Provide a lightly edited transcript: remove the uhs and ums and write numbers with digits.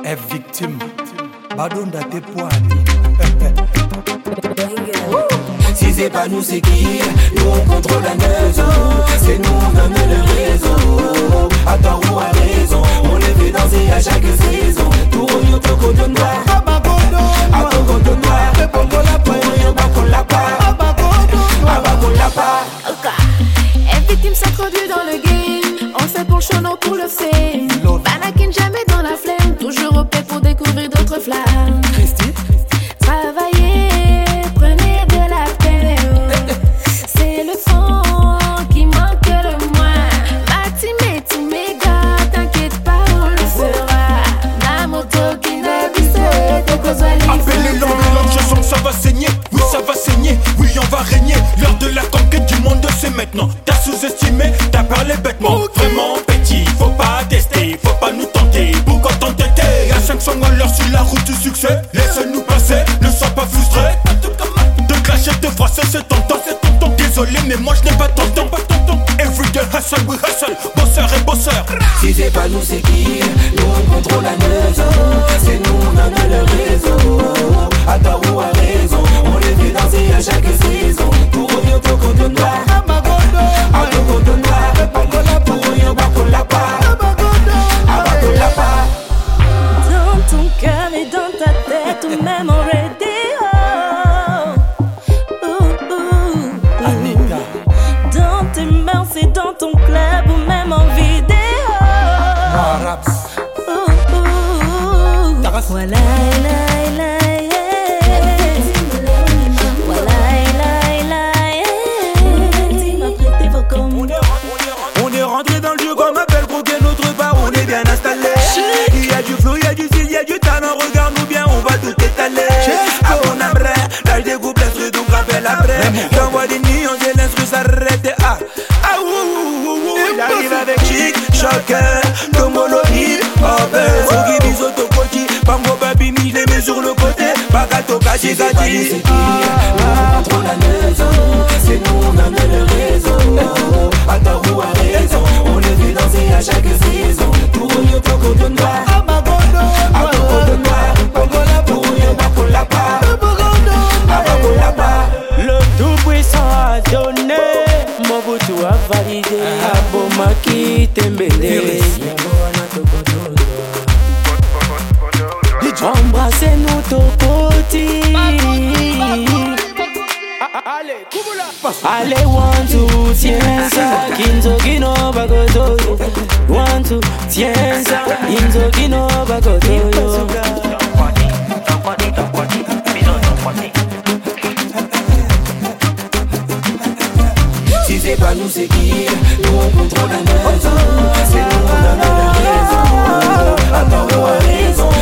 est victime. Badonda tes poignées. Si c'est pas nous, c'est qui? Nous on contrôle la maison. C'est nous, on donne le réseau. À tort ou à raison, on les fait danser à chaque saison. Tout roule au coco de noir. À coco de noir. Tout roule au coco de noir. Everything s'introduit dans le game. On fait pour le show, non pour le fame. Banakin jamais dans la flemme. Toujours au paix pour découvrir d'autres flammes. Christy, travaillez, prenez de la peine. C'est le fond qui manque le moins. Ma team et tous mes gars, t'inquiète pas, on le fera. La moto qui ne visse, t'es cause appelez l'ambulance, je sens que ça va saigner. Oui, ça va saigner, oui, on va régner. L'heure de la conquête du monde, c'est maintenant. T'as sous-estimé, t'as parlé bêtement. Vraiment petit, faut pas tester, faut pas nous tenter. Pourquoi t'entêter? À 500 à l'heure sur la route du succès. Laisse-nous passer, ne sois pas frustré. De clasher, de froisser, c'est tentant. Désolé, mais moi je n'ai pas ton temps. Everyday hustle, we hustle, bosseur et bosseur. Si c'est pas nous, c'est qui? Nous on contrôle la maison. C'est nous, on donne le réseau. À tort ou à raison, on les fait danser à chaque saison. Tout revient au coco de noir. À coco de noir. Tout revient au coco de la part. À coco de la part. dans ton cœur et dans ta tête, ou même en radio. Anita, Dans tes mains, c'est dans ton club ou même en vidéo. Maraps, Voilà, On est rentré dans le jeu comme un bel croquet, notre part on est bien installé. Il y a du flow, il y a du style, il y a du talent, regarde-nous bien, on va tout étaler. À mon abré, là je découpe l'instru, donc rappelle après. J'envoie des nuances et l'instru s'arrête et j'arrive avec chic, choqueur, comme hip hop. Sogi bisoto kochi, Pango baby mi, je les mets sur le côté. Bagato kachi kachi. On contrôle la maison, c'est nous on donne le réseau. À tort ou à raison, on les fait danser à chaque saison. Tout roule au coco de noir. À coco de noir. Tout roule au coco de la part. À coco de la part. Le tout-puissant a donné, Mobutu a validé, Abomaki Tembele. Embrassez-nous Tokoti. Allez, one, two, tiens ça, Kinzo Kino Bagoto. One, two, tiens ça, Kinzo Kino Bagoto. Si c'est pas nous, c'est qui? Nous on contrôle la maison. C'est nous on donne le réseau. À tort ou à raison,